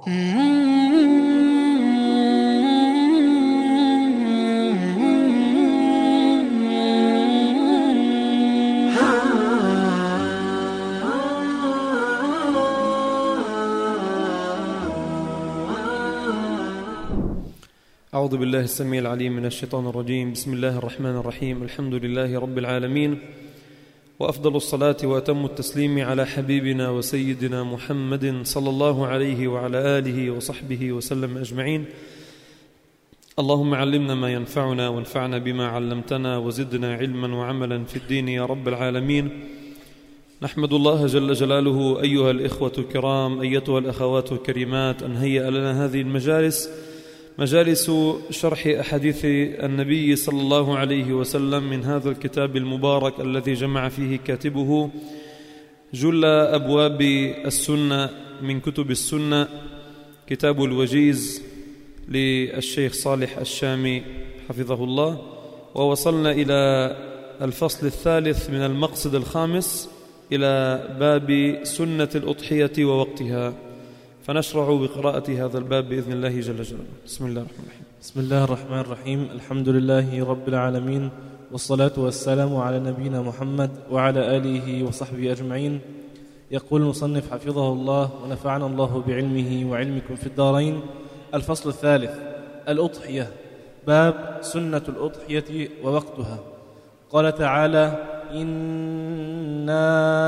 أعوذ بالله السميع العليم من الشيطان الرجيم. بسم الله الرحمن الرحيم. الحمد لله رب العالمين، وأفضل الصلاة وأتم التسليم على حبيبنا وسيدنا محمد صلى الله عليه وعلى آله وصحبه وسلم أجمعين. اللهم علمنا ما ينفعنا وانفعنا بما علمتنا وزدنا علما وعملا في الدين يا رب العالمين. نحمد الله جل جلاله أيها الإخوة الكرام، أيتها الأخوات الكريمات، أن هيأ لنا هذه المجالس، مجالس شرح أحاديث النبي صلى الله عليه وسلم من هذا الكتاب المبارك الذي جمع فيه كاتبه جل أبواب السنة من كتب السنة، كتاب الوجيز للشيخ صالح الشامي حفظه الله. ووصلنا إلى الفصل الثالث من المقصد الخامس، إلى باب سنة الأضحية ووقتها، فنشرع بقراءة هذا الباب بإذن الله جل جلاله. بسم الله الرحمن الرحيم. بسم الله الرحمن الرحيم. الحمد لله رب العالمين، والصلاة والسلام على نبينا محمد وعلى آله وصحبه أجمعين. يقول المصنف حفظه الله ونفعنا الله بعلمه وعلمكم في الدارين: الفصل الثالث، الأضحية، باب سنة الأضحية ووقتها. قال تعالى: إنا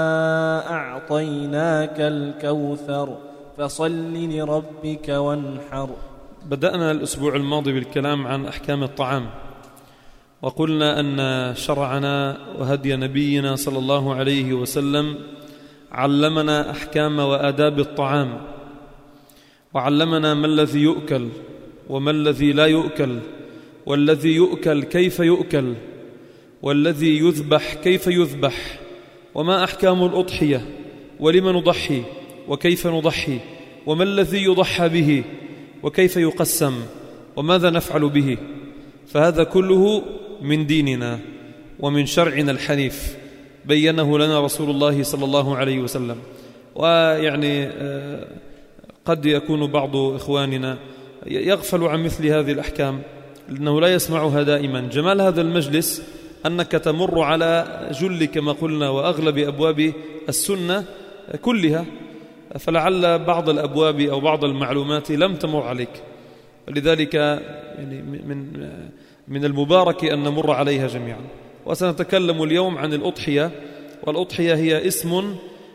أعطيناك الكوثر فصل لربك وانحر. بدأنا الأسبوع الماضي بالكلام عن أحكام الطعام، وقلنا أن شرعنا وهدي نبينا صلى الله عليه وسلم علمنا أحكام وآداب الطعام، وعلمنا ما الذي يؤكل وما الذي لا يؤكل، والذي يؤكل كيف يؤكل، والذي يذبح كيف يذبح، وما أحكام الأضحية، ولما نضحي وكيف نضحي، وما الذي يضحى به وكيف يقسم، وماذا نفعل به. فهذا كله من ديننا ومن شرعنا الحنيف، بينه لنا رسول الله صلى الله عليه وسلم. ويعني قد يكون بعض إخواننا يغفل عن مثل هذه الأحكام لأنه لا يسمعها دائما. جمال هذا المجلس أنك تمر على جل كما قلنا وأغلب أبواب السنة كلها، فلعل بعض الأبواب أو بعض المعلومات لم تمر عليك، ولذلك يعني من المبارك أن نمر عليها جميعا. وسنتكلم اليوم عن الأضحية، والأضحية هي اسم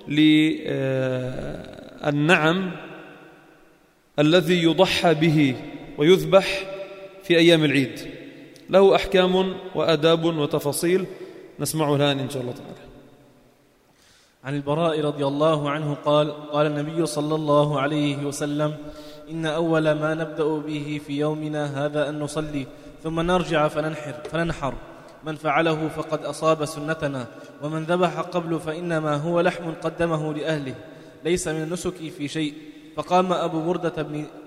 للنعم الذي يضحى به ويذبح في أيام العيد، له أحكام وآداب وتفاصيل نسمعها الآن إن شاء الله تعالى. عن البراء رضي الله عنه قال: قال النبي صلى الله عليه وسلم: إن أول ما نبدأ به في يومنا هذا أن نصلي، ثم نرجع فننحر. من فعله فقد أصاب سنتنا، ومن ذبح قبل فإنما هو لحم قدمه لأهله، ليس من النسك في شيء. فقام أبو بردة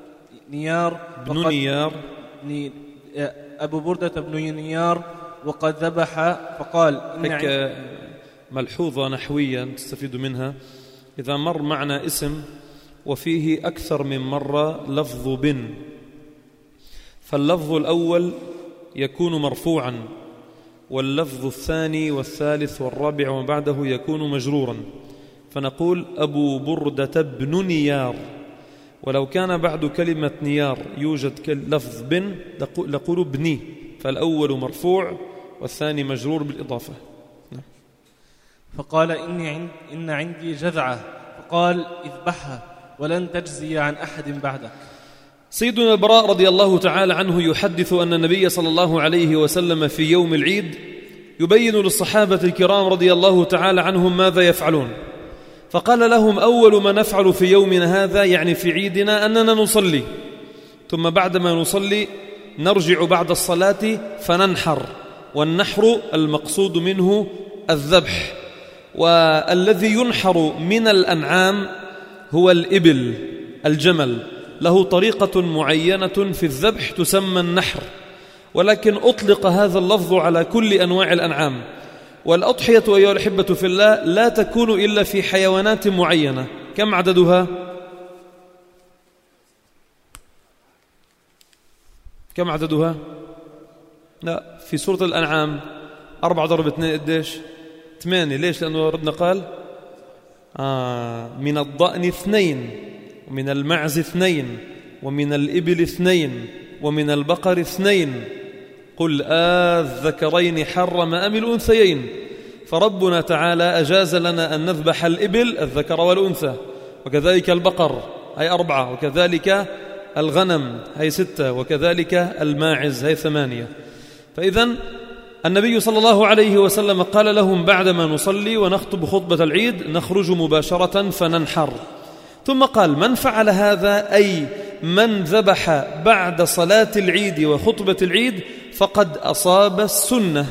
بن نيار وقد ذبح فقال: إن ملحوظة نحوية تستفيد منها: إذا مر معنا اسم وفيه أكثر من مرة لفظ بن، فاللفظ الأول يكون مرفوعا، واللفظ الثاني والثالث والرابع وما بعده يكون مجرورا، فنقول أبو بردة بن نيار. ولو كان بعد كلمة نيار يوجد لفظ بن نقول بني، فالأول مرفوع والثاني مجرور بالإضافة. فقال: إن عندي جذعة. فقال: اذبحها ولن تجزي عن أحد بعدك. سيدنا البراء رضي الله تعالى عنه يحدث أن النبي صلى الله عليه وسلم في يوم العيد يبين للصحابة الكرام رضي الله تعالى عنهم ماذا يفعلون، فقال لهم: أول ما نفعل في يومنا هذا، يعني في عيدنا، أننا نصلي، ثم بعدما نصلي نرجع بعد الصلاة فننحر. والنحر المقصود منه الذبح، والذي ينحر من الأنعام هو الإبل، الجمل، له طريقة معينة في الذبح تسمى النحر، ولكن أطلق هذا اللفظ على كل أنواع الأنعام. والأضحية أيها الأحبة في الله لا تكون إلا في حيوانات معينة. كم عددها؟ كم عددها؟ لا، في سورة الأنعام 4 ضرب 2 قديش؟ 8. ليش؟ لأنه ربنا قال من الضأن 2 ومن المعز 2 ومن الإبل 2 ومن البقر 2 قل الذكرين حرم أم الأنثيين. فربنا تعالى أجاز لنا أن نذبح الإبل الذكر والأنثى، وكذلك البقر هي 4، وكذلك الغنم هي 6، وكذلك الماعز هي 8. فإذن النبي صلى الله عليه وسلم قال لهم بعدما نصلي ونخطب خطبة العيد نخرج مباشرة فننحر، ثم قال من فعل هذا أي من ذبح بعد صلاة العيد وخطبة العيد فقد أصاب السنة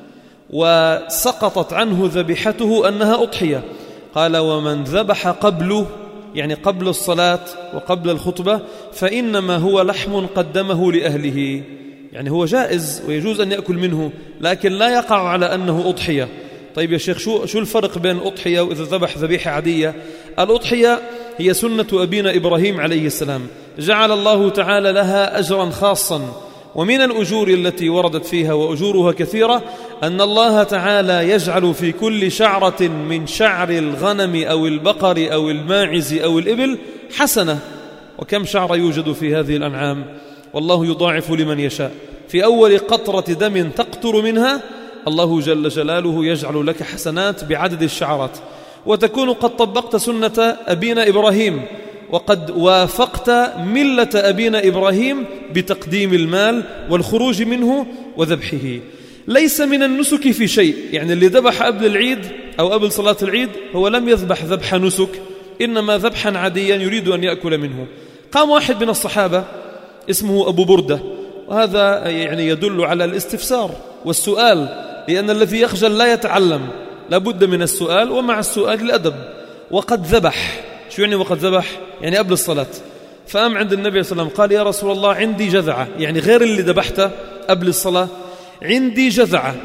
وسقطت عنه ذبيحته أنها أضحية. قال ومن ذبح قبله، يعني قبل الصلاة وقبل الخطبة، فإنما هو لحم قدمه لأهله، يعني هو جائز ويجوز أن يأكل منه لكن لا يقع على أنه أضحية. طيب يا شيخ شو الفرق بين أضحية وإذا ذبح ذبيحة عادية؟ الأضحية هي سنة أبينا إبراهيم عليه السلام، جعل الله تعالى لها أجرا خاصا، ومن الأجور التي وردت فيها وأجورها كثيرة أن الله تعالى يجعل في كل شعرة من شعر الغنم أو البقر أو الماعز أو الإبل حسنة. وكم شعر يوجد في هذه الأنعام؟ والله يضاعف لمن يشاء. في أول قطرة دم تقطر منها الله جل جلاله يجعل لك حسنات بعدد الشعرات، وتكون قد طبقت سنة أبينا إبراهيم وقد وافقت ملة أبينا إبراهيم بتقديم المال والخروج منه وذبحه. ليس من النسك في شيء، يعني اللي ذبح قبل العيد أو قبل صلاة العيد هو لم يذبح ذبح نسك، إنما ذبحا عاديا يريد أن يأكل منه. قام واحد من الصحابة اسمه أبو بردة، وهذا يعني يدل على الاستفسار والسؤال، لأن الذي يخجل لا يتعلم، لابد من السؤال، ومع السؤال الأدب. وقد ذبح، شو يعني وقد ذبح؟ يعني قبل الصلاة. فقام عند النبي صلى الله عليه وسلم قال يا رسول الله عندي جذعة، يعني غير اللي ذبحته قبل الصلاة، عندي جذعة.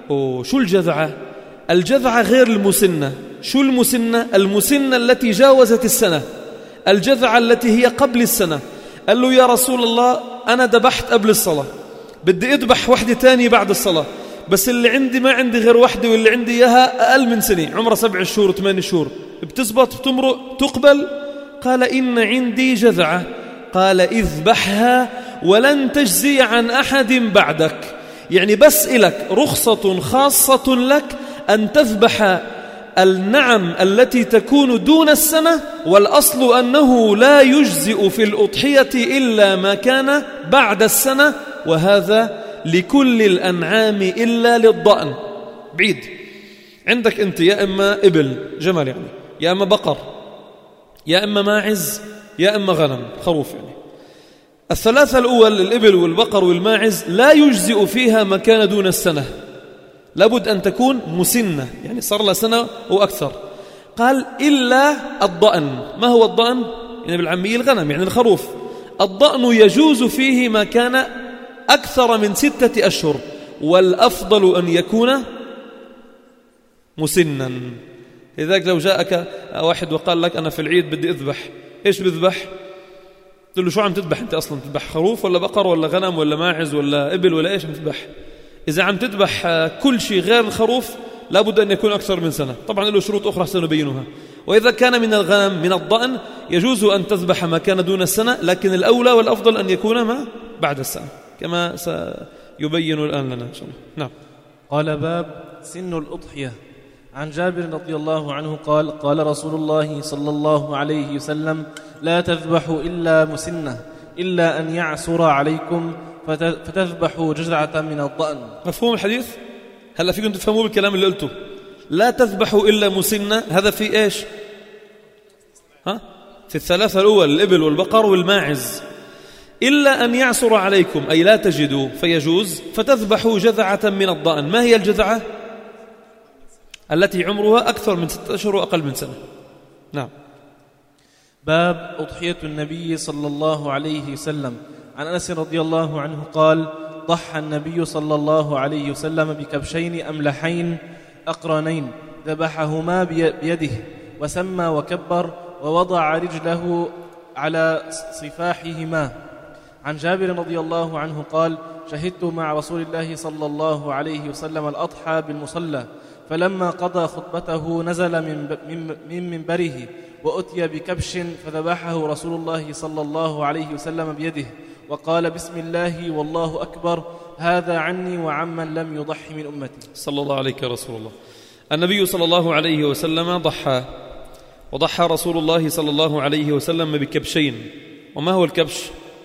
شو الجذعة؟ الجذعة غير المسنة. شو المسنة؟ المسنة التي جاوزت السنة، الجذعة التي هي قبل السنة. قال له يا رسول الله أنا ذبحت قبل الصلاة، بدي أذبح وحدة تانية بعد الصلاة، بس اللي عندي ما عندي غير وحدة، واللي عندي إياها أقل من سنة، عمرها 7 شهور 8 شهور، بتزبط بتمرق تقبل؟ قال إن عندي جذعة. قال اذبحها ولن تجزي عن أحد بعدك، يعني بس إلك رخصة خاصة لك أن تذبح النعم التي تكون دون السنة، والأصل أنه لا يجزئ في الأضحية إلا ما كان بعد السنة، وهذا لكل الأنعام إلا للضأن. بعيد عندك أنت يا إما إبل جمل، يعني يا إما بقر، يا إما ماعز، يا إما غنم خروف. يعني الثلاثة الأول الإبل والبقر والماعز لا يجزئ فيها ما كان دون السنة، لابد أن تكون مسنة، يعني صار لها سنة وأكثر. قال إلا الضأن. ما هو الضأن؟ يعني بالعامية الغنم، يعني الخروف. الضأن يجوز فيه ما كان أكثر من 6 أشهر، والأفضل أن يكون مسنا. لذلك لو جاءك واحد وقال لك أنا في العيد بدي أذبح، إيش بذبح؟ تقول له شو عم تذبح أنت أصلا؟ تذبح خروف ولا بقر ولا غنم ولا ماعز ولا إبل ولا إيش عم تذبح؟ إذا عم تذبح كل شيء غير الخروف لابد أن يكون أكثر من سنة، طبعا له شروط أخرى سنبينها. وإذا كان من الغنم من الضأن يجوز أن تذبح ما كان دون السنة، لكن الأولى والأفضل أن يكون ما بعد السنة كما سيبين الآن لنا إن شاء الله. نعم. قال باب سن الأضحية. عن جابر رضي الله عنه قال قال رسول الله صلى الله عليه وسلم لا تذبحوا إلا مسنة إلا أن يعسر عليكم فتذبحوا جذعة من الضأن. مفهوم الحديث؟ هلا فيكم تفهموا بالكلام اللي قلته. لا تذبحوا إلا مسنة، هذا في إيش؟ في الثلاثة الأول الإبل والبقر والماعز. إلا أن يعسر عليكم أي لا تجدوا فيجوز، فتذبحوا جذعة من الضأن. ما هي الجذعة؟ التي عمرها أكثر من 6 أشهر وأقل من سنة. نعم. باب أضحية النبي صلى الله عليه وسلم. عن أنس رضي الله عنه قال ضحى النبي صلى الله عليه وسلم بكبشين أملحين أقرنين ذبحهما بيده وسمى وكبر ووضع رجله على صفاحهما عن جابر رضي الله عنه قال: شهدت مع رسول الله صلى الله عليه وسلم الأضحى بالمصلى، فلما قضى خطبته نزل من منبره وأتي بكبش فذبحه رسول الله صلى الله عليه وسلم بيده وقال: بسم الله والله أكبر، هذا عني وعمن لم يضحي من أمتي. صلى الله عليك يا رسول الله. النبي صلى الله عليه وسلم ضحى، وضحى رسول الله صلى الله عليه وسلم بكبشين. وما هو الكبش؟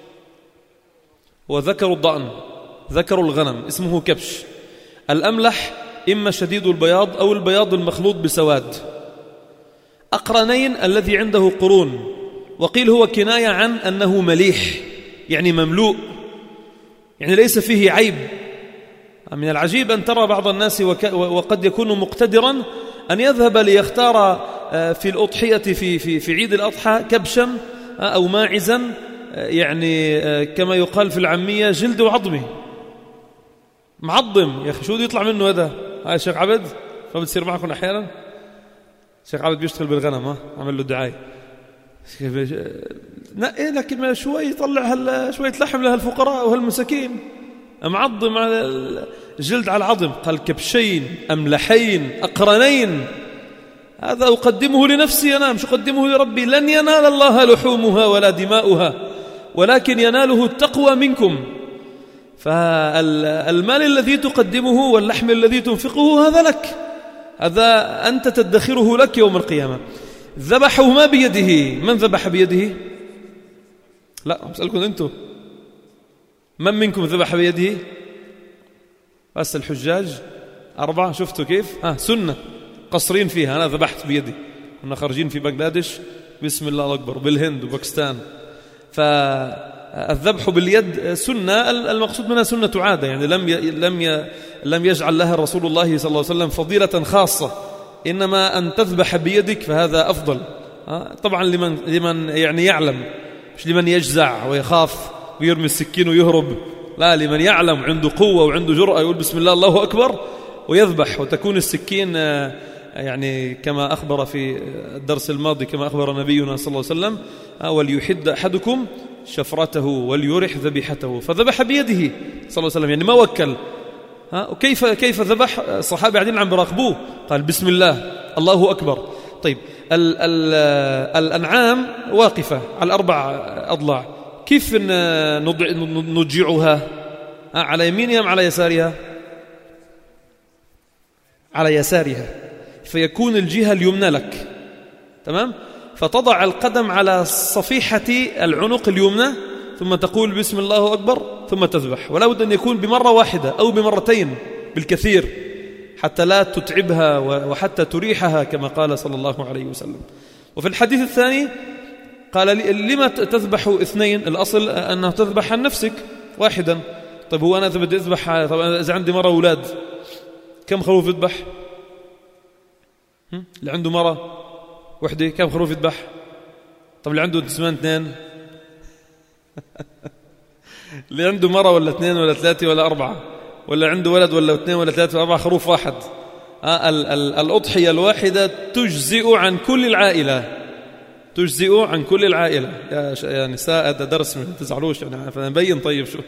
هو ذكر الضأن، ذكر الغنم، اسمه كبش. الأملح إما شديد البياض أو البياض المخلوط بسواد. أقرنين الذي عنده قرون، وقيل هو كناية عن أنه مليح، يعني مملوء، يعني ليس فيه عيب. من العجيب أن ترى بعض الناس وقد يكون مقتدرا أن يذهب ليختار في الأضحية في عيد الأضحى كبشا أو ماعزا، يعني كما يقال في العامية جلد وعظمه، معظم. يا أخي شو يطلع منه هذا؟ هاي شيخ عبد فبتصير معكم أحيانا. شيخ عبد بيشتغل بالغنم، عمل له دعاية، نقي لكن شوي يطلع شوية لحم لهالفقراء وهالمساكين، معظم على الجلد على العظم. قال: كبشين أملحين أقرنين، هذا أقدمه لنفسي أنا، مش أقدمه لربي. لن ينال الله لحومها ولا دماؤها ولكن يناله التقوى منكم. فالمال الذي تقدمه واللحم الذي تنفقه هذا لك، هذا أنت تدخره لك يوم القيامة. ذبحه ما بيده. من ذبح بيده؟ لا، أسألكم أنتم، من منكم ذبح بيده؟ بس الحجاج 4. شفتوا كيف؟ سنة قصرين فيها. أنا ذبحت بيدي، كنا خارجين في بنغلاديش، بسم الله أكبر، بالهند وباكستان. فالذبح باليد سنة، المقصود منها سنة عادة، يعني لم يجعل لها رسول الله صلى الله عليه وسلم فضيلة خاصة، إنما أن تذبح بيدك فهذا أفضل. طبعا لمن يعني يعلم، مش لمن يجزع ويخاف ويرمي السكين ويهرب، لا، لمن يعلم عنده قوة وعنده جرأة يقول بسم الله الله أكبر ويذبح، وتكون السكين يعني كما أخبر في الدرس الماضي، كما أخبر نبينا صلى الله عليه وسلم: وليحد أحدكم شفرته وليرح ذبيحته. فذبح بيده صلى الله عليه وسلم، يعني ما وكل. كيف ذبح؟ الصحابة قاعدين عم بيراقبوه، قال: بسم الله الله أكبر. طيب، الأنعام واقفة على 4 أضلاع، كيف نضجعها؟ على يمينها أم على يسارها؟ على يسارها، فيكون الجهة اليمنى لك، تمام؟ فتضع القدم على صفيحة العنق اليمنى، ثم تقول بسم الله أكبر، ثم تذبح. ولا بد أن يكون بمرة واحدة أو بمرتين بالكثير، حتى لا تتعبها وحتى تريحها، كما قال صلى الله عليه وسلم. وفي الحديث الثاني قال: لما تذبح 2؟ الأصل أنه تذبح عن نفسك واحدا. طيب هو أنا بدي أذبح، طب إذا عندي مرة أولاد كم خروف يذبح؟ اللي عنده مرة وحدة كم خروف يذبح؟ طب اللي عنده 2 اللي عنده مرة ولا 2 ولا 3 ولا 4، ولا عنده ولد ولا 2 ولا 3 ولا 4، خروف واحد. الأضحية الواحدة تجزئ عن كل العائلة، تجزئ عن كل العائلة. يا نساء هذا درس، ما تزعلوش، أنا فنبين. طيب شو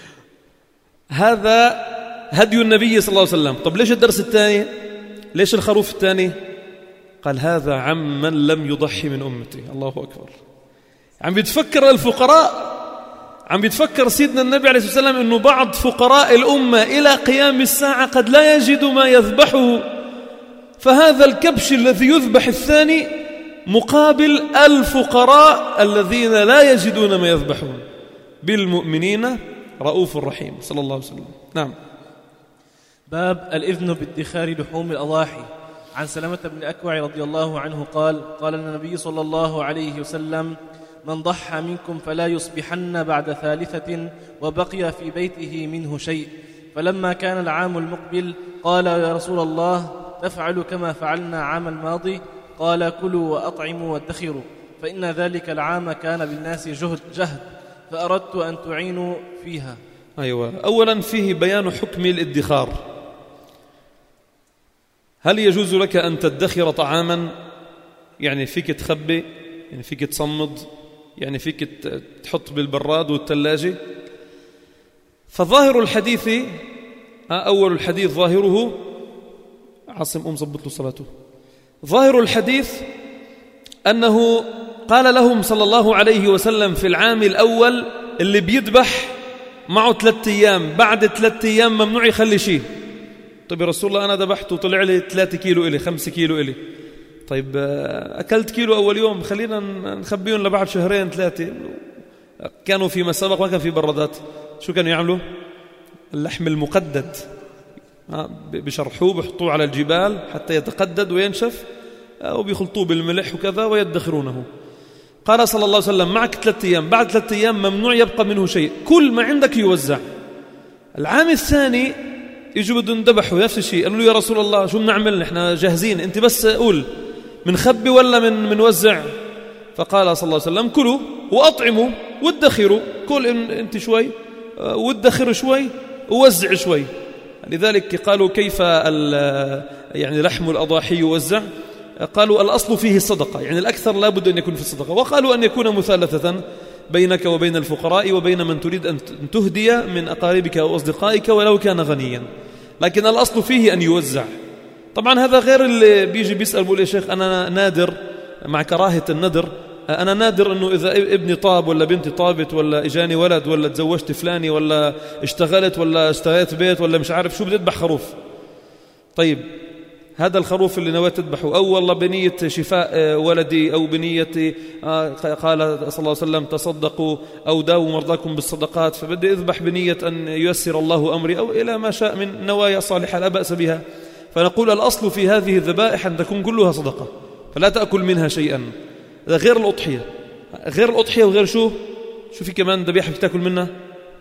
هذا؟ هدي النبي صلى الله عليه وسلم. طب ليش الدرس الثاني؟ ليش الخروف الثاني؟ قال: هذا عمن لم يضحي من أمتي. الله أكبر. عم بيتفكر الفقراء، عم بيتفكر سيدنا النبي عليه الصلاة والسلام أنه بعض فقراء الأمة إلى قيام الساعة قد لا يجد ما يذبحه، فهذا الكبش الذي يذبح الثاني مقابل الفقراء الذين لا يجدون ما يذبحون. بالمؤمنين رؤوف رحيم، صلى الله عليه وسلم. نعم. باب الإذن بادخار لحوم الأضاحي. عن سلمة بن أكوع رضي الله عنه قال: قال النبي صلى الله عليه وسلم: من ضحى منكم فلا يصبحن بعد 3 وبقي في بيته منه شيء. فلما كان العام المقبل قال: يا رسول الله، تفعل كما فعلنا عام الماضي؟ قال: كلوا وأطعموا وادخروا، فإن ذلك العام كان بالناس جهد، فأردت أن تعينوا فيها. أيوة. أولا فيه بيان حكم الادخار. هل يجوز لك أن تدخر طعاما؟ يعني فيك تخبي، يعني فيك تصمد، يعني فيك تحط بالبراد والثلاجة. فظاهر الحديث أول الحديث ظاهره عاصم ضبط له صلاته. ظاهر الحديث أنه قال لهم صلى الله عليه وسلم في العام الأول اللي بيذبح معه 3 أيام، بعد 3 أيام ممنوع يخلي شيء. طيب يا رسول الله أنا ذبحت وطلع لي 3 كيلو إلي 5 كيلو إلي، طيب أكلت كيلو أول يوم، خلينا نخبيهم لبعد 2-3 شهور. كانوا في مسابق ما كان في برادات، شو كانوا يعملوا؟ اللحم المقدد بشرحوه بيحطوه على الجبال حتى يتقدد وينشف، وبيخلطوه بالملح وكذا ويدخرونه. قال صلى الله عليه وسلم معك 3 أيام، بعد 3 أيام ممنوع يبقى منه شيء، كل ما عندك يوزع. العام الثاني يجوا بدهم ذبحوا نفس الشيء، قالوا له يا رسول الله شو بنعمل، نحن جاهزين، انت بس قول منخبي ولا منوزع؟ فقال صلى الله عليه وسلم كلوا وأطعموا وادخروا، كل انت شوي وادخروا شوي ووزع شوي. لذلك قالوا كيف يعني لحم الأضاحي يوزع؟ قالوا الأصل فيه الصدقة، يعني الأكثر لا بد أن يكون في الصدقة. وقالوا أن يكون مثالثة بينك وبين الفقراء وبين من تريد أن تهدي من أقاربك أو أصدقائك ولو كان غنيا، لكن الأصل فيه أن يوزع. طبعا هذا غير اللي بيجي بيسأل بيقول يا شيخ أنا نادر، مع كراهة الندر، أنا نادر أنه إذا ابني طاب ولا بنتي طابت ولا إجاني ولد ولا تزوجت فلاني ولا اشتغلت ولا اشتريت بيت ولا مش عارف شو بتذبح خروف. طيب هذا الخروف اللي نويت تذبحه، أو والله بنية شفاء ولدي، أو بنية قال صلى الله عليه وسلم تصدقوا أو داووا مرضاكم بالصدقات، فبدي أذبح بنية أن ييسر الله أمري، أو إلى ما شاء من نوايا صالحة لا بأس بها. فنقول الأصل في هذه الذبائح أن تكون كلها صدقة، فلا تأكل منها شيئا. غير الأضحية، غير الأضحية وغير شو في كمان ذبيحة فيك تأكل منها؟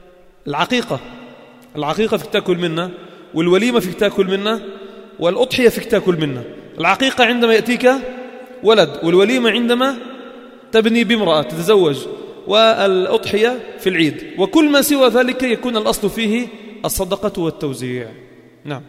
العقيقة فيك تأكل منها، والوليمة فيك تأكل منها، والأضحية فيك تأكل منها. العقيقة عندما يأتيك ولد، والوليمة عندما تبني بامرأة تتزوج، والأضحية في العيد. وكل ما سوى ذلك يكون الأصل فيه الصدقة والتوزيع. نعم.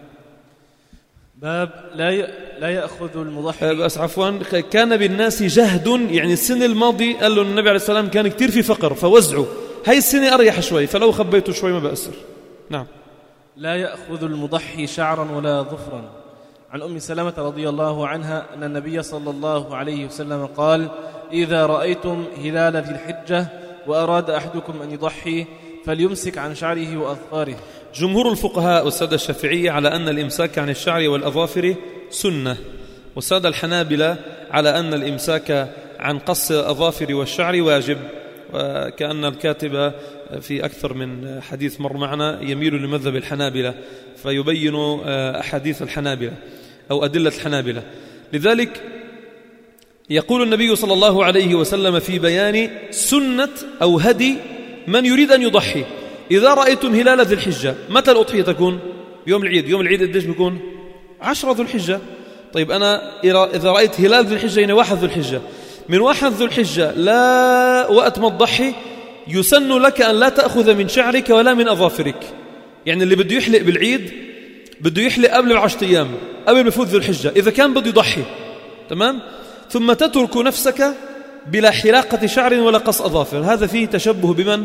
باب لا يأخذ المضحي. بس عفوا، كان بالناس جهد، يعني السنة الماضي قال له النبي عليه السلام كان كتير في فقر فوزعوا، هاي السنة أريح شوي، فلو خبيته شوي ما بأثر. نعم. لا يأخذ المضحي شعرا ولا ظفرا. عن أم سلمة رضي الله عنها أن النبي صلى الله عليه وسلم قال: إذا رأيتم هلال ذي الحجة وأراد أحدكم أن يضحي فليمسك عن شعره وأظفاره. جمهور الفقهاء والسادة الشافعية على أن الإمساك عن الشعر والأظافر سنة، والسادة الحنابلة على أن الإمساك عن قص الأظافر والشعر واجب. وكأن الكاتب في أكثر من حديث مر معنا يميل لمذهب الحنابلة، فيبين أحاديث الحنابلة أو أدلة الحنابلة. لذلك يقول النبي صلى الله عليه وسلم في بيان سنة أو هدي من يريد أن يضحي: إذا رأيتم هلال ذي الحجة. متى الأضحية تكون؟ يوم العيد. يوم العيد قديش بيكون؟ 10 ذو الحجة. طيب أنا إذا رأيت هلال ذي الحجة يعني 1 ذو الحجة، من 1 ذو الحجة لا وقت ما تضحي يسن لك أن لا تأخذ من شعرك ولا من أظافرك. يعني اللي بده يحلق بالعيد بده يحلق قبل 10 أيام، قبل ما يفوت ذو الحجة إذا كان بده يضحي، تمام؟ ثم تترك نفسك بلا حلاقة شعر ولا قص أظافر. هذا فيه تشبه بمن؟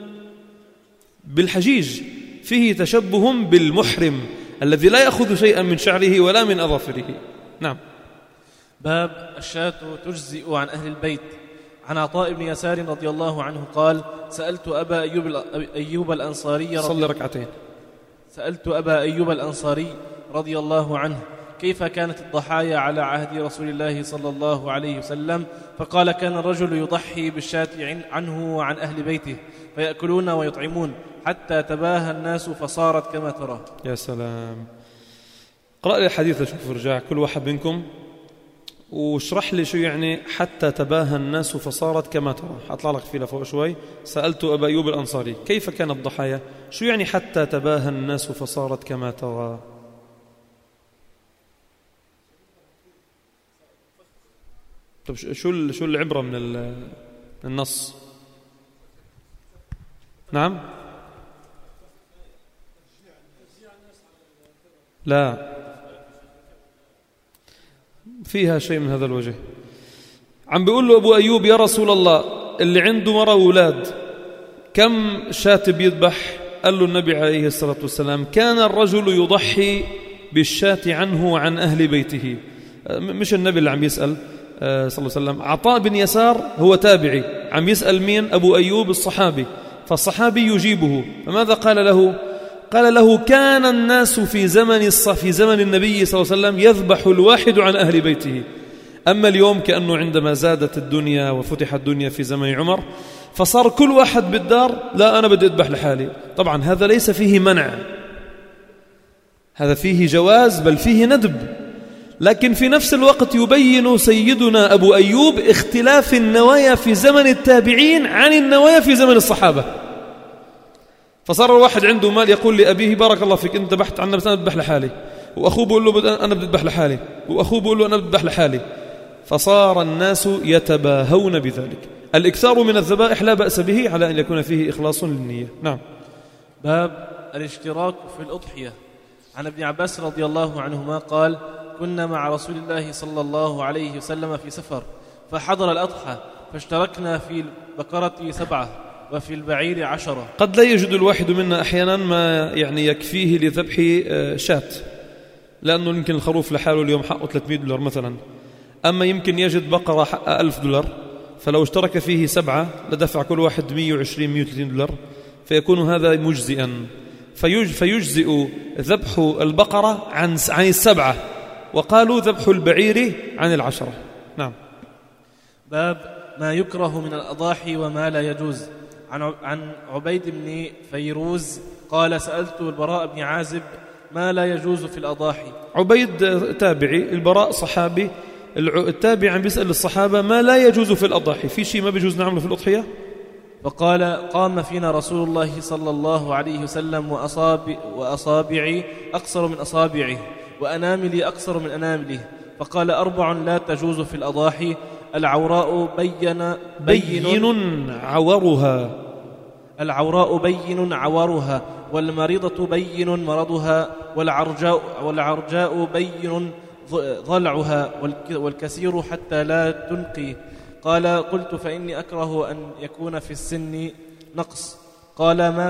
بالحجيج، فيه تشبه بالمحرم الذي لا يأخذ شيئا من شعره ولا من أظافره. نعم. باب الشاة تجزئ عن أهل البيت. عن عطاء بن يسار رضي الله عنه قال: سألت أبا أيوب الأنصاري صلي ركعتين. سألت أبا أيوب الأنصاري رضي الله عنه كيف كانت الضحايا على عهد رسول الله صلى الله عليه وسلم، فقال: كان الرجل يضحي بالشاة عنه وعن أهل بيته فيأكلون ويطعمون حتى تباهى الناس فصارت كما ترى. يا سلام. قرأ لي الحديث، شوف رجع كل واحد منكم واشرح لي شو يعني حتى تباهى الناس فصارت كما ترى. حطلع لك فيه لفوق شوي. سألت أبا أيوب الأنصاري كيف كانت الضحايا، شو يعني حتى تباهى الناس فصارت كما ترى؟ طب شو العبرة من النص؟ نعم. لا، فيها شيء من هذا الوجه. عم بيقول له أبو أيوب: يا رسول الله، اللي عنده مرة وولاد كم شاة بيذبح؟ قال له النبي عليه الصلاة والسلام كان الرجل يضحي بالشاة عنه وعن أهل بيته. مش النبي اللي عم يسأل صلى الله عليه وسلم. عطاء بن يسار هو تابعي عم يسأل مين؟ أبو أيوب الصحابي، فالصحابي يجيبه، فماذا قال له؟ قال له كان الناس في زمن النبي صلى الله عليه وسلم يذبح الواحد عن أهل بيته. أما اليوم كأنه عندما زادت الدنيا وفتحت الدنيا في زمن عمر فصار كل واحد بالدار لا أنا بدي أذبح لحالي. طبعا هذا ليس فيه منع، هذا فيه جواز بل فيه ندب، لكن في نفس الوقت يبين سيدنا أبو أيوب اختلاف النوايا في زمن التابعين عن النوايا في زمن الصحابة. فصار الواحد عنده مال يقول لأبيه بارك الله فيك أنت ذبحت عنا بس أنا أذبح لحالي، وأخوه بيقول له أنا بدي أذبح لحالي، وأخوه بيقول له أنا بدي أذبح لحالي، فصار الناس يتباهون بذلك. الإكثار من الذبائح لا بأس به على أن يكون فيه إخلاص للنية. نعم. باب الاشتراك في الأضحية. عن ابن عباس رضي الله عنهما قال كنا مع رسول الله صلى الله عليه وسلم في سفر فحضر الأضحى فاشتركنا في البقرة 7 وفي البعير 10. قد لا يجد الواحد منا أحيانا ما يعني يكفيه لذبح شاة، لأنه يمكن الخروف لحاله اليوم حقه $300 مثلا، أما يمكن يجد بقرة حقها $1000، فلو اشترك فيه 7 لدفع كل واحد $120-130، فيكون هذا مجزئا، فيجزئ ذبح البقرة عن 7، وقالوا ذبح البعير عن 10. نعم. باب ما يكره من الأضاحي وما لا يجوز. عن عبيد بن فيروز قال سألت البراء بن عازب ما لا يجوز في الأضاحي. عبيد تابعي، البراء صحابي، التابع عم بيسأل الصحابة ما لا يجوز في الأضاحي، في شيء ما بيجوز نعمله في الأضحية؟ فقال قام فينا رسول الله صلى الله عليه وسلم وأصابعي أقصر من أصابعه وأناملي أقصر من أنامله، فقال 4 لا تجوز في الأضاحي: العوراء بين عورها، العوراء بين عورها، والمريضة بين مرضها، والعرجاء بين ضلعها، والكثير حتى لا تنقي. قال قلت فإني أكره أن يكون في السن نقص. قال ما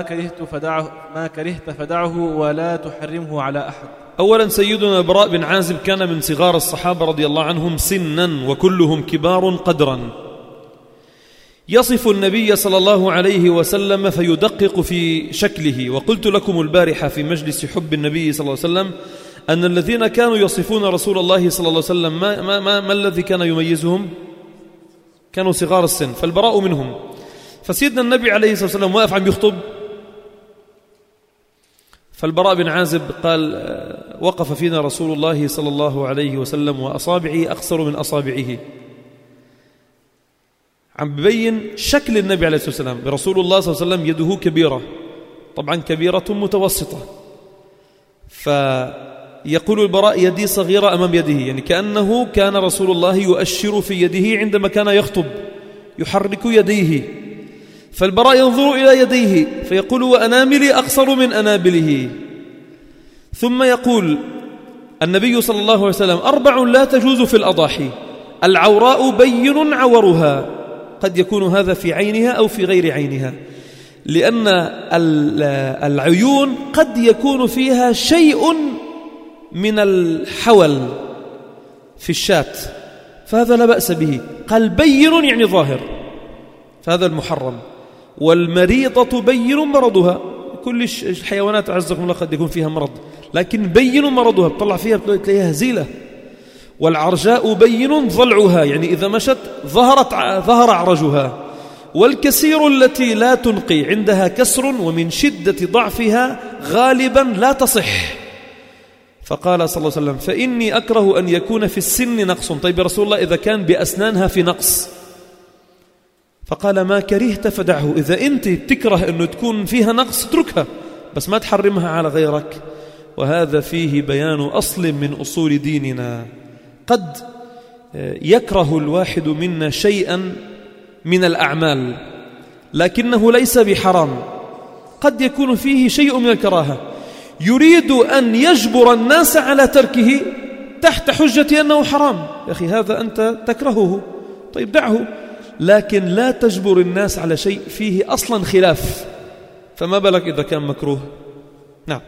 كرهت فدعه ولا تحرمه على أحد. أولا سيدنا البراء بن عازب كان من صغار الصحابة رضي الله عنهم سنا وكلهم كبار قدرا، يصف النبي صلى الله عليه وسلم فيدقق في شكله. وقلت لكم البارحة في مجلس حب النبي صلى الله عليه وسلم أن الذين كانوا يصفون رسول الله صلى الله عليه وسلم ما الذي كان يميزهم؟ كانوا صغار السن، فالبراء منهم. فسيدنا النبي عليه الصلاة والسلام واقف عم يخطب، فالبراء بن عازب قال وقف فينا رسول الله صلى الله عليه وسلم وأصابعي أقصر من أصابعه، عم ببين شكل النبي عليه الصلاة والسلام. برسول الله صلى الله عليه وسلم يده كبيرة، طبعا كبيرة متوسطة، فيقول البراء يدي صغيرة أمام يده، يعني كأنه كان رسول الله يؤشر في يده عندما كان يخطب، يحرك يديه. فالبراء ينظر إلى يديه فيقول وأناملي أقصر من أنابله. ثم يقول النبي صلى الله عليه وسلم 4 لا تجوز في الأضاحي: العوراء بين عورها، قد يكون هذا في عينها أو في غير عينها، لأن العيون قد يكون فيها شيء من الحول في الشاة، فهذا لا بأس به. قال بين يعني ظاهر، فهذا المحرم. والمريضة بين مرضها، كل الحيوانات عزكم الله قد يكون فيها مرض، لكن بين مرضها، بتطلع فيها بتلاقيها هزيلة. والعرجاء بين ضلعها، يعني إذا مشت ظهر عرجها. والكسير التي لا تنقي، عندها كسر ومن شدة ضعفها غالبا لا تصح. فقال صلى الله عليه وسلم فإني أكره أن يكون في السن نقص. طيب يا رسول الله إذا كان بأسنانها في نقص؟ فقال ما كرهت فدعه، إذا أنت تكره أنه تكون فيها نقص اتركها، بس ما تحرمها على غيرك. وهذا فيه بيان أصل من أصول ديننا. قد يكره الواحد منا شيئا من الأعمال لكنه ليس بحرام، قد يكون فيه شيء من الكراهة، يريد أن يجبر الناس على تركه تحت حجة أنه حرام. يا أخي هذا أنت تكرهه، طيب دعه. لكن لا تجبر الناس على شيء فيه أصلا خلاف، فما بالك إذا كان مكروه. نعم.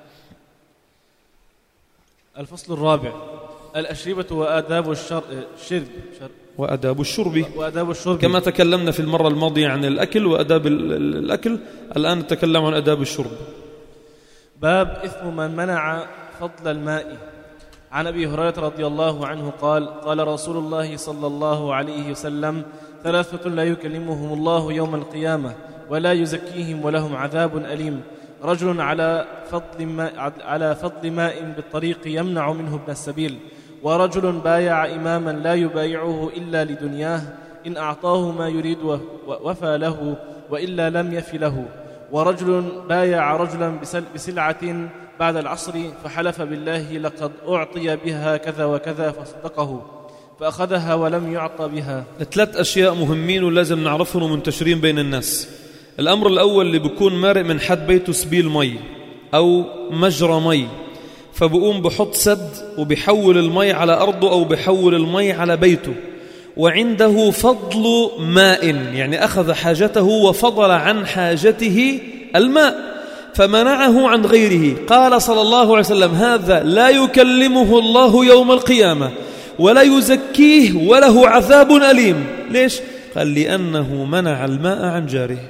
الفصل الرابع: الأشربة وآداب الشرب وآداب الشرب. وآداب الشرب كما تكلمنا في المرة الماضية عن الأكل وآداب الأكل، الآن نتكلم عن آداب الشرب. باب إثم من منع فضل الماء. عن أبي هريرة رضي الله عنه قال: قال رسول الله صلى الله عليه وسلم: ثلاثة لا يكلمهم الله يوم القيامة ولا يزكيهم ولهم عذاب أليم: رجل على فضل ماء بالطريق يمنع منه ابن السبيل، ورجل بايع إماما لا يبايعه إلا لدنياه، إن أعطاه ما يريد وفى له وإلا لم يف له، ورجل بايع رجلا بسلعة بعد العصر فحلف بالله لقد أعطي بها كذا وكذا فصدقه فأخذها ولم يعطى بها. 3 أشياء مهمين ولازم نعرفهم ومنتشرين بين الناس. الأمر الأول اللي بيكون مارق من حد بيته سبيل مي أو مجرى مي، فبقوم بحط سد وبيحول المي على أرضه أو بيحول المي على بيته، وعنده فضل ماء، يعني أخذ حاجته وفضل عن حاجته الماء فمنعه عن غيره. قال صلى الله عليه وسلم: هذا لا يكلمه الله يوم القيامة ولا يزكيه وله عذاب أليم. ليش؟ قال: لأنه منع الماء عن جاره.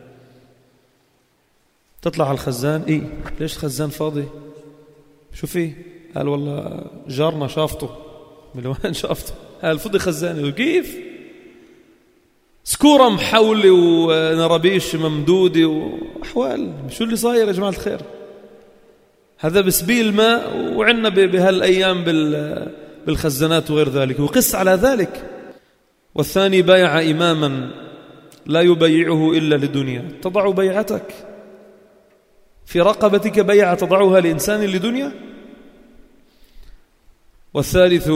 تطلع على الخزان: ليش الخزان فاضي؟ شو فيه؟ قال: والله جارنا شافته. من وين شافته؟ قال: فضي خزاني. كيف؟ سكورة محولة ونرابيش ممدودة وأحوال. شو اللي صاير يا جماعة الخير؟ هذا بسبيل ماء، وعنا بهالأيام بالخزانات وغير ذلك، وقس على ذلك. والثاني بايع إماما لا يبيعه إلا لدنيا. تضع بيعتك في رقبتك بيعة تضعها لإنسان لدنيا. والثالث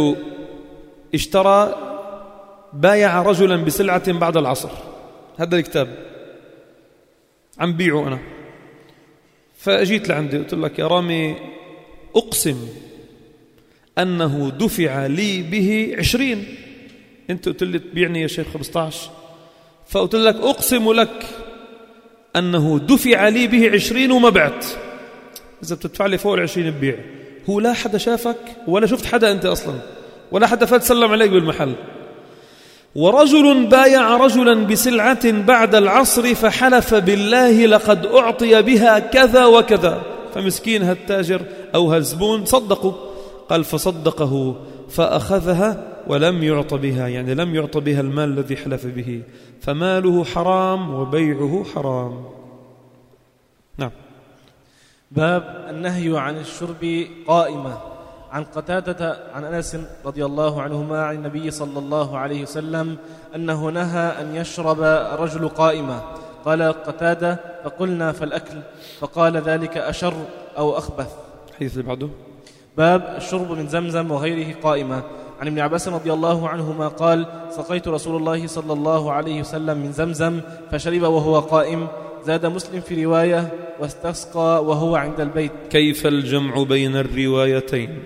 بايع رجلا بسلعة بعد العصر. هذا الكتاب عم بيعه أنا، فأجيت لعندي قلت لك: يا رامي أقسم أنه دفع لي به 20. أنت قلت لي تبيعني يا شيخ 15، فقلت لك: أقسم لك أنه دفع لي به 20 وما بعت. إذا بتدفع لي فوق 20 ببيع. هو لا حدا شافك ولا شفت حدا أنت أصلا، ولا حدا فات سلم عليك بالمحل. ورجل بايع رجلا بسلعة بعد العصر فحلف بالله لقد أعطي بها كذا وكذا، فمسكين هالتاجر أو هالزبون صدقه. قال: فصدقه فأخذها ولم يعط بها، يعني لم يعط بها المال الذي حلف به، فماله حرام وبيعه حرام. نعم. باب النهي عن الشرب قائمة. عن قتادة عن أنس رضي الله عنهما عن النبي صلى الله عليه وسلم أنه نهى أن يشرب الرجل قائمة. قال قتادة: فقلنا: فالأكل؟ فقال: ذلك أشر أو أخبث. حديث اللي بعده: باب الشرب من زمزم وغيره قائمة. عن ابن عباس رضي الله عنهما قال: سقيت رسول الله صلى الله عليه وسلم من زمزم فشرب وهو قائم. زاد مسلم في رواية: واستسقى وهو عند البيت. كيف الجمع بين الروايتين؟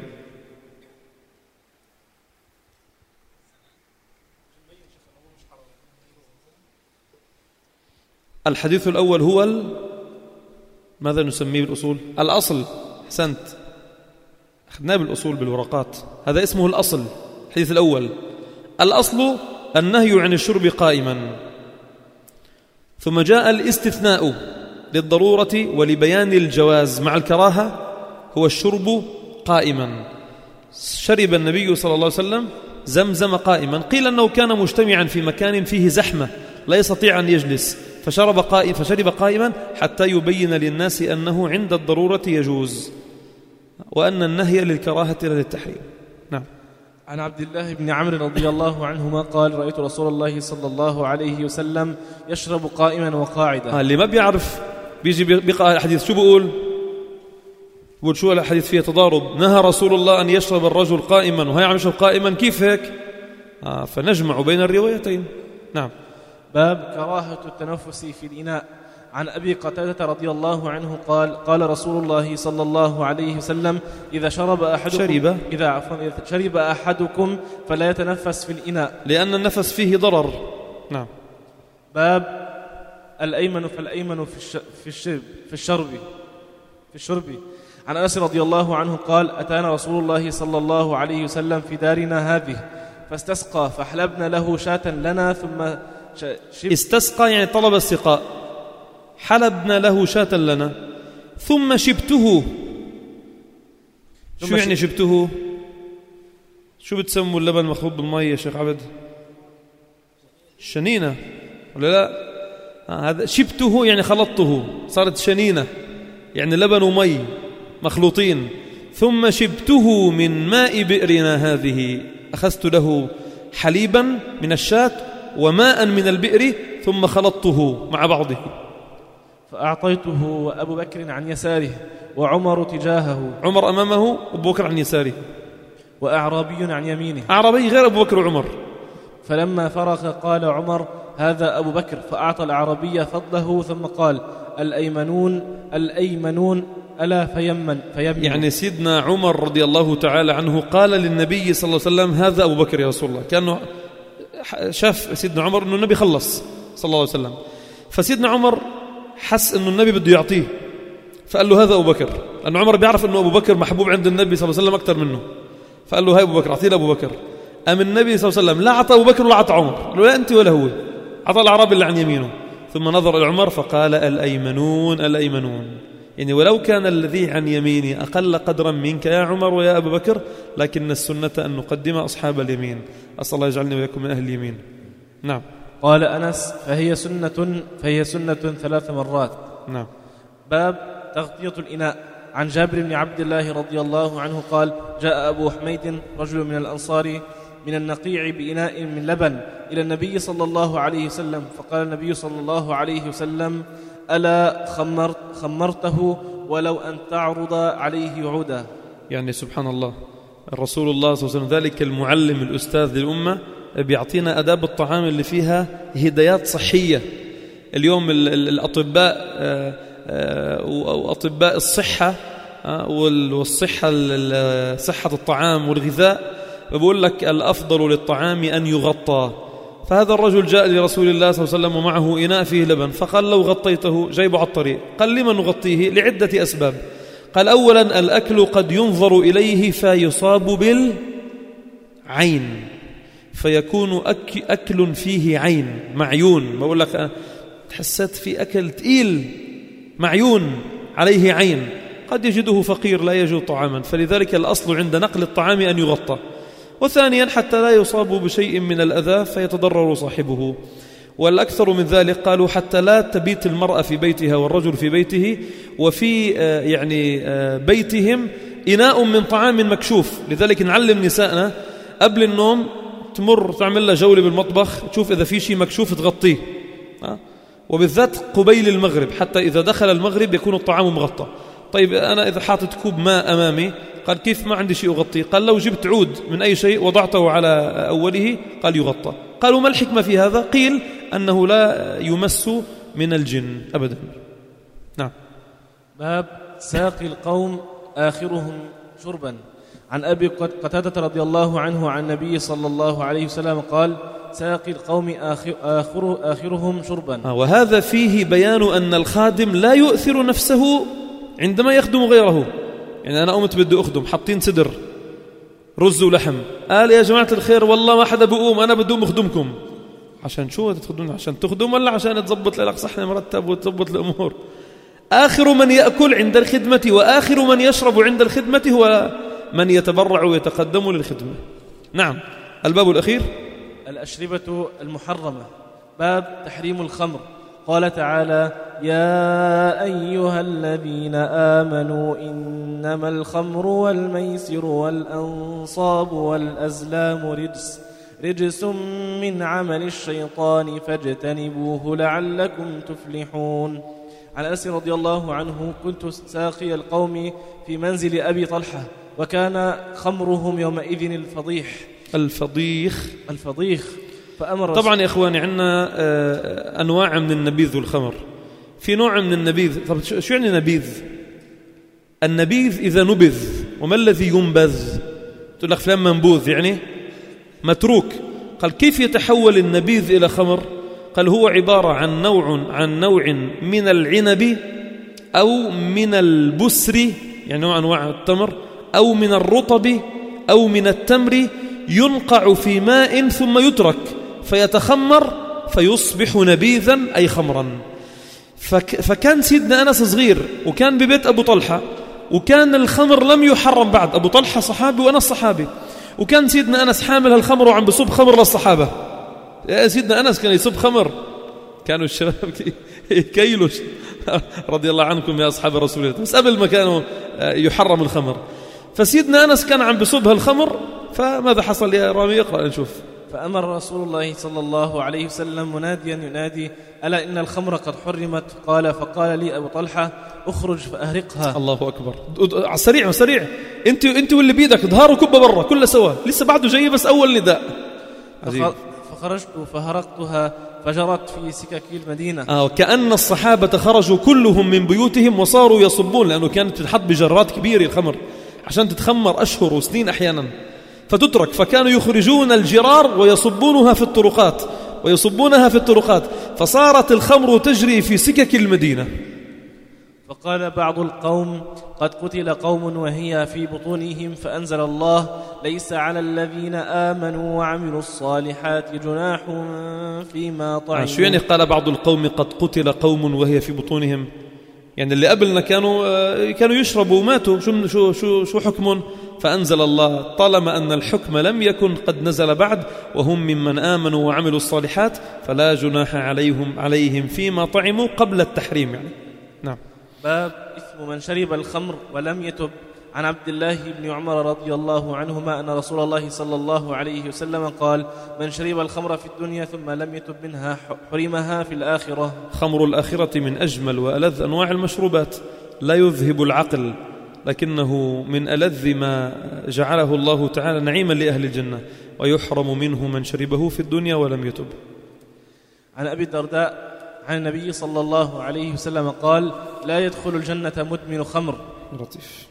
الحديث الأول هو ماذا نسميه بالأصول؟ الأصل. أحسنت، أخذناه بالأصول بالورقات، هذا اسمه الأصل. الحديث الأول الأصل النهي عن الشرب قائما، ثم جاء الاستثناء للضرورة ولبيان الجواز مع الكراهة، هو الشرب قائما. شرب النبي صلى الله عليه وسلم زمزم قائما. قيل أنه كان مجتمعا في مكان فيه زحمة لا يستطيع أن يجلس، فشرب قائما حتى يبين للناس أنه عند الضرورة يجوز، وأن النهي للكراهة لا للتحريم. نعم. عن عبد الله بن عمرو رضي الله عنهما قال: رأيت رسول الله صلى الله عليه وسلم يشرب قائما وقاعدا. اللي ما بيعرف بيجي بيقرأ الحديث شو بيقول شو الحديث فيه تضارب. نهى رسول الله أن يشرب الرجل قائما وهي عم يشرب قائما، كيف هيك؟ فنجمع بين الروايتين. نعم. باب كراهة التنفس في الإناء. عن أبي قتادة رضي الله عنه قال: قال رسول الله صلى الله عليه وسلم: إذا شرب أحدكم فلا يتنفس في الإناء، لأن النفس فيه ضرر. نعم. باب الأيمن فالأيمن في الشرب. عن أنس رضي الله عنه قال: أتانا رسول الله صلى الله عليه وسلم في دارنا هذه فاستسقى فحلبنا له شاة لنا ثم استسقى يعني طلب السقاء، حلبنا له شاة لنا ثم شبته. شو يعني شبته؟ شو بتسموا اللبن مخلوط بالماء يا شيخ عبد؟ شنينة ولا لا؟ هذا شبته يعني خلطته، صارت شنينة يعني لبن ومي مخلوطين. ثم شبته من ماء بئرنا هذه، أخذت له حليبا من الشاة وماء من البئر ثم خلطته مع بعضه. فأعطيته وأبو بكر عن يساره وعمر تجاهه، عمر أمامه وأبو بكر عن يساره، وأعرابي عن يمينه، أعرابي غير أبو بكر وعمر. فلما فرغ قال عمر: هذا أبو بكر. فأعطى الأعرابي فضله ثم قال: الأيمنون ألا فيمن. يعني سيدنا عمر رضي الله تعالى عنه قال للنبي صلى الله عليه وسلم: هذا أبو بكر يا رسول الله. كأنه شاف سيدنا عمر أنه النبي خلص صلى الله عليه وسلم، فسيدنا عمر حس أنه النبي بده يعطيه، فقال له: هذا أبو بكر، لأن عمر بيعرف أنه أبو بكر محبوب عند النبي صلى الله عليه وسلم أكثر منه، فقال له: هاي أبو بكر، أعطيه لأبو بكر. أم النبي صلى الله عليه وسلم لا أعطى أبو بكر ولا أعطى عمر، قال له: لا أنت ولا هو، أعطى الأعرابي اللي عن يمينه. ثم نظر إلى عمر فقال: الأيمنون، يعني ولو كان الذي عن يميني أقل قدرا منك يا عمر ويا أبو بكر، لكن السنة أن نقدم أصحاب اليمين. أسأل الله يجعلني وياكم من أهل اليمين. نعم. قال أنس: فهي سنة 3 مرات. نعم. باب تغطية الإناء. عن جابر بن عبد الله رضي الله عنه قال: جاء أبو حميد رجل من الأنصار من النقيع بإناء من لبن إلى النبي صلى الله عليه وسلم، فقال النبي صلى الله عليه وسلم: ألا خمرته ولو أن تعرض عليه عودا. يعني سبحان الله، الرسول الله صلى الله عليه وسلم ذلك المعلم الأستاذ للأمة بيعطينا أداب الطعام اللي فيها هدايات صحية. اليوم الأطباء وأطباء الصحة والصحة صحة الطعام والغذاء بقول لك الأفضل للطعام أن يغطى. فهذا الرجل جاء لرسول الله صلى الله عليه وسلم ومعه إناء فيه لبن، فقال: لو غطيته، جايبه على الطريق. قال: لما نغطيه؟ لعدة أسباب. قال: أولا الأكل قد ينظر إليه فيصاب بالعين، فيكون أكل فيه عين معيون. بقول لك تحست في أكل تقيل معيون عليه عين، قد يجده فقير لا يجد طعاما، فلذلك الأصل عند نقل الطعام أن يغطى. وثانيا حتى لا يصاب بشيء من الأذى فيتضرر صاحبه. والأكثر من ذلك قالوا حتى لا تبيت المرأة في بيتها والرجل في بيته وفي بيتهم إناء من طعام مكشوف. لذلك نعلم نسائنا قبل النوم تمر تعمل لها جولة بالمطبخ تشوف إذا في شيء مكشوف تغطيه، وبالذات قبيل المغرب حتى إذا دخل المغرب يكون الطعام مغطى. طيب أنا إذا حاطت كوب ماء أمامي، قال: كيف ما عندي شيء أغطيه؟ قال: لو جبت عود من أي شيء وضعته على أوله قال يغطى. قالوا: ما الحكمة في هذا؟ قيل أنه لا يمس من الجن أبدا. نعم. باب ساقي القوم آخرهم شربا. عن أبي قتادة رضي الله عنه عن النبي صلى الله عليه وسلم قال: ساقي القوم آخرهم شربا. وهذا فيه بيان أن الخادم لا يؤثر نفسه عندما يخدم غيره. يعني أنا قمت بدي أخدم، حاطين صدر رز ولحم، قال: يا جماعة الخير والله ما حدا بقوم، أنا بدي أخدمكم. عشان شو تخدمون؟ عشان تخدم ولا عشان تضبط لك صحن مرتب وتضبط الأمور؟ آخر من يأكل عند الخدمة وآخر من يشرب عند الخدمة هو من يتبرع ويتقدم للخدمة. نعم. الباب الأخير الأشربة المحرمة. باب تحريم الخمر. قال تعالى: يا أيها الذين آمنوا إنما الخمر والميسر والأنصاب والأزلام رجس من عمل الشيطان فاجتنبوه لعلكم تفلحون. عن أنس رضي الله عنه: كنت ساقي القوم في منزل أبي طلحة وكان خمرهم يومئذ الفضيخ فأمر. طبعا يا إخواني عندنا أنواع من النبيذ والخمر. في نوع من النبيذ. طب شو يعني نبيذ؟ النبيذ إذا نبذ. وما الذي ينبذ؟ تقول لك فلان منبوذ يعني متروك. قال: كيف يتحول النبيذ إلى خمر؟ قال هو عبارة عن نوع من العنب أو من البسر، يعني نوع أنواع التمر، أو من الرطب أو من التمر، ينقع في ماء ثم يترك فيتخمر فيصبح نبيذا أي خمرا. فكان سيدنا أنس صغير وكان ببيت أبو طلحة، وكان الخمر لم يحرم بعد. أبو طلحة صحابي وأنا صحابي، وكان سيدنا أنس حامل الخمر وعم بصب خمر للصحابة. سيدنا أنس كان يصب خمر، كانوا الشباب كيلو رضي الله عنكم يا أصحاب رسول الله، بس قبل ما كانوا يحرم الخمر. فسيدنا أنس كان عم بصبها الخمر، فماذا حصل يا رامي؟ اقرأ نشوف. فأمر رسول الله صلى الله عليه وسلم مناديا ينادي: ألا إن الخمر قد حرمت. فقال لي أبو طلحة: أخرج فأهرقها. الله أكبر، سريع سريع، انت واللي بيدك ظهار وكبه برا كلها سوا، لسه بعده جاي بس أول نداء. فخرجت فهرقتها فجرت في سكك المدينة. كأن الصحابة خرجوا كلهم من بيوتهم وصاروا يصبون، لأنه كانت تتحط بجرات كبيرة الخمر عشان تتخمر أشهر وسنين أحيانا فتترك، فكانوا يخرجون الجرار ويصبونها في الطرقات فصارت الخمر تجري في سكك المدينة. فقال بعض القوم: قد قتل قوم وهي في بطونهم، فأنزل الله: ليس على الذين آمنوا وعملوا الصالحات جناح فيما طعموا. شو يعني قال بعض القوم قد قتل قوم وهي في بطونهم؟ يعني اللي قبلنا كانوا يشربوا وماتوا، شو حكمهم؟ فأنزل الله: طالما أن الحكم لم يكن قد نزل بعد وهم ممن آمنوا وعملوا الصالحات فلا جناح عليهم فيما طعموا قبل التحريم. يعني نعم. باب إثم من شرب الخمر ولم يتب. عن عبد الله بن عمر رضي الله عنهما أن رسول الله صلى الله عليه وسلم قال: من شرب الخمر في الدنيا ثم لم يتب منها حرمها في الآخرة. خمر الآخرة من أجمل وألذ أنواع المشروبات، لا يذهب العقل، لكنه من ألذ ما جعله الله تعالى نعيما لأهل الجنة، ويحرم منه من شربه في الدنيا ولم يتب. عن أبي الدرداء عن النبي صلى الله عليه وسلم قال: لا يدخل الجنة مدمن خمر. لطيف.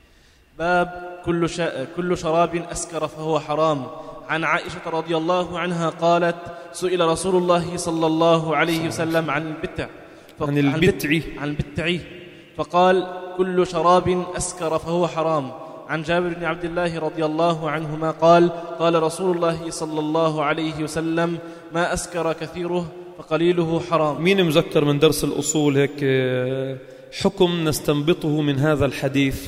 باب كل شراب أسكر فهو حرام. عن عائشة رضي الله عنها قالت: سئل رسول الله صلى الله عليه وسلم عن البتع فقال: كل شراب أسكر فهو حرام. عن جابر بن عبد الله رضي الله عنهما قال: قال رسول الله صلى الله عليه وسلم: ما أسكر كثيره فقليله حرام. مين مذكر من درس الأصول هيك حكم نستنبطه من هذا الحديث؟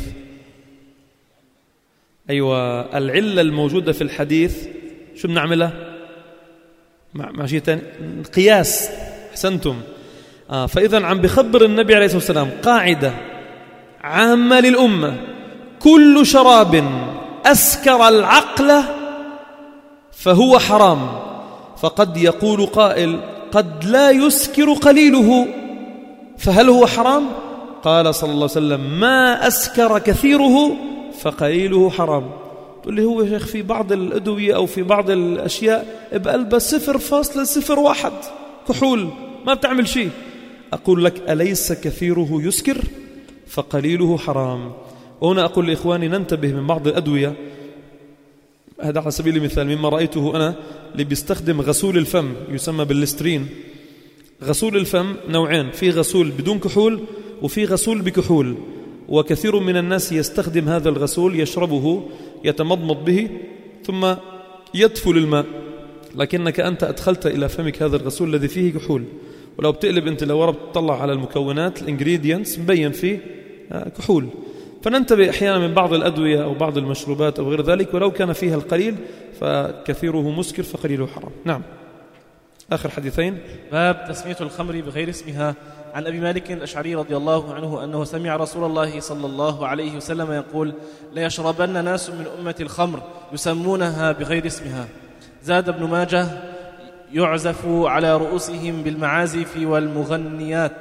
أيوة، العلة الموجودة في الحديث شو بنعملها؟ مع شيء تاني، قياس. أحسنتم. فإذا عم بخبر النبي عليه الصلاة والسلام قاعدة عامة للأمة: كل شراب أسكر العقل فهو حرام. فقد يقول قائل: قد لا يسكر قليله، فهل هو حرام؟ قال صلى الله عليه وسلم: ما أسكر كثيره فقليله حرام. تقول لي هو شيخ في بعض الأدوية أو في بعض الأشياء بقلبها 0.01 كحول ما بتعمل شيء. أقول لك: أليس كثيره يسكر؟ فقليله حرام. وهنا أقول لإخواني ننتبه من بعض الأدوية. هذا على سبيل المثال مما رأيته أنا اللي بيستخدم غسول الفم يسمى بالليسترين. غسول الفم نوعين: في غسول بدون كحول وفي غسول بكحول، وكثير من الناس يستخدم هذا الغسول، يشربه يتمضمض به ثم يدفل الماء، لكنك أنت أدخلت إلى فمك هذا الغسول الذي فيه كحول. ولو بتقلب أنت لورا بتطلع على المكونات الانجريدينتس مبين فيه كحول. فننتبه أحيانا من بعض الأدوية أو بعض المشروبات أو غير ذلك، ولو كان فيها القليل فكثيره مسكر فقليله حرام. نعم. آخر حديثين. باب تسمية الخمر بغير اسمها. عن أبي مالك الأشعري رضي الله عنه أنه سمع رسول الله صلى الله عليه وسلم يقول: لا يشربن ناس من أمة الخمر يسمونها بغير اسمها. زاد ابن ماجه: يعزف على رؤوسهم بالمعازف والمغنيات،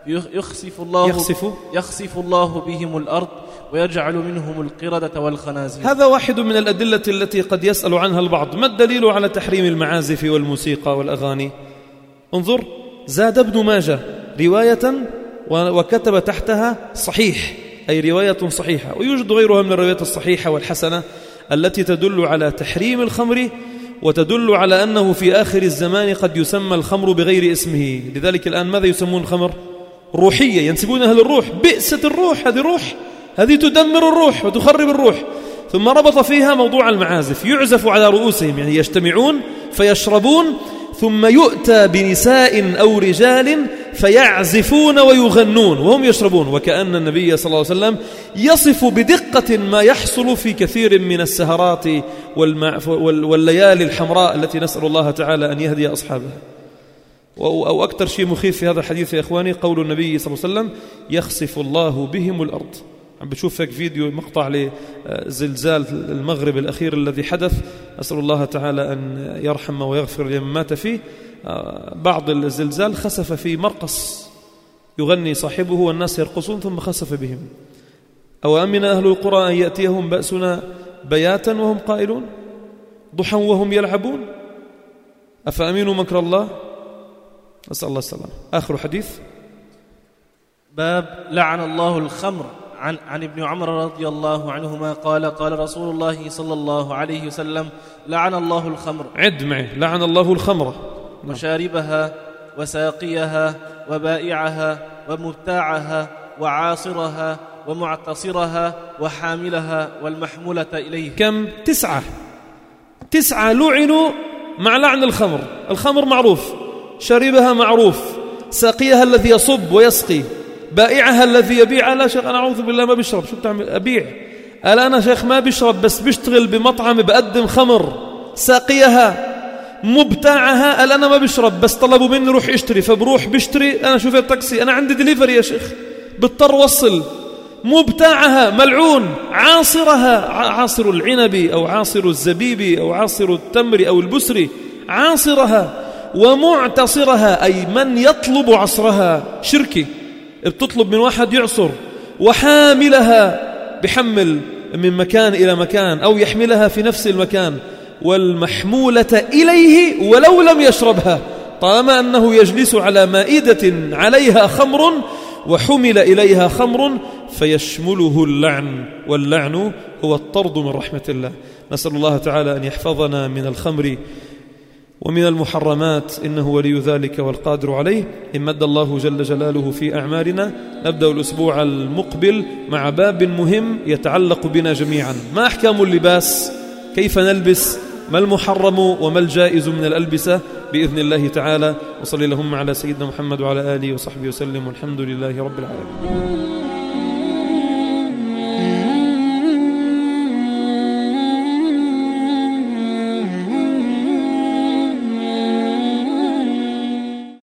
يخسف الله بهم الأرض ويجعل منهم القردة والخنازير. هذا واحد من الأدلة التي قد يسأل عنها البعض: ما الدليل على تحريم المعازف والموسيقى والأغاني؟ انظر، زاد ابن ماجه رواية وكتب تحتها صحيح، أي رواية صحيحة. ويوجد غيرها من الروايات الصحيحة والحسنة التي تدل على تحريم الخمر وتدل على أنه في آخر الزمان قد يسمى الخمر بغير اسمه. لذلك الآن ماذا يسمون الخمر؟ روحية، ينسبونها للروح. بئست الروح، هذه روح، هذه تدمر الروح وتخرب الروح. ثم ربط فيها موضوع المعازف، يعزف على رؤوسهم، يعني يجتمعون فيشربون، ثم يؤتى بنساء أو رجال فيعزفون ويغنون وهم يشربون. وكأن النبي صلى الله عليه وسلم يصف بدقة ما يحصل في كثير من السهرات والليالي الحمراء التي نسأل الله تعالى أن يهدي أصحابها. أو أكثر شيء مخيف في هذا الحديث يا إخواني قول النبي صلى الله عليه وسلم: يخسف الله بهم الأرض. عم بشوف هيك فيديو مقطع لزلزال المغرب الأخير الذي حدث، أسأل الله تعالى أن يرحم ويغفر لمن مات فيه. بعض الزلزال خسف في مرقص يغني صاحبه والناس يرقصون ثم خسف بهم. أو أمن أهل القرى أن يأتيهم بأسنا بياتا وهم قائلون، ضحى وهم يلعبون، أفأمنوا مكر الله؟ نسأل الله السلام. آخر حديث باب لعن الله الخمر. عن ابن عمر رضي الله عنهما قال: قال رسول الله صلى الله عليه وسلم: لعن الله الخمر. عد معي: لعن الله الخمر، وشاربها وساقيها وبائعها ومبتاعها وعاصرها ومعتصرها وحاملها والمحمولة إليه. كم؟ 9 لعنوا مع لعن الخمر. الخمر معروف، شاربها معروف، ساقيها الذي يصب ويسقي، بائعها الذي يبيع. لا شيخ أنا أعوذ بالله ما بشرب، شو بتعمل؟ أبيع. قال أنا شيخ ما بشرب بس بشتغل بمطعم بقدم خمر. ساقيها. مبتاعها قال أنا ما بشرب بس طلبوا مني روح اشتري فبروح بشتري. أنا شوفير تاكسي، أنا عندي دليفري يا شيخ بضطر وصل. مبتاعها ملعون. عاصرها، عاصر العنب أو عاصر الزبيب أو عاصر التمر أو البسر، عاصرها. ومعتصرها أي من يطلب عصرها، شركي بتطلب من واحد يعصر. وحاملها بحمل من مكان إلى مكان أو يحملها في نفس المكان. والمحمولة إليه ولو لم يشربها، طالما أنه يجلس على مائدة عليها خمر وحمل إليها خمر فيشمله اللعن، واللعن هو الطرد من رحمة الله. نسأل الله تعالى أن يحفظنا من الخمر ومن المحرمات، إنه ولي ذلك والقادر عليه. إن مد الله جل جلاله في أعمالنا. نبدأ الأسبوع المقبل مع باب مهم يتعلق بنا جميعا: ما أحكام اللباس؟ كيف نلبس؟ ما المحرم وما الجائز من الألبسة؟ بإذن الله تعالى. وصلي اللهم على سيدنا محمد وعلى آله وصحبه وسلم، والحمد لله رب العالمين.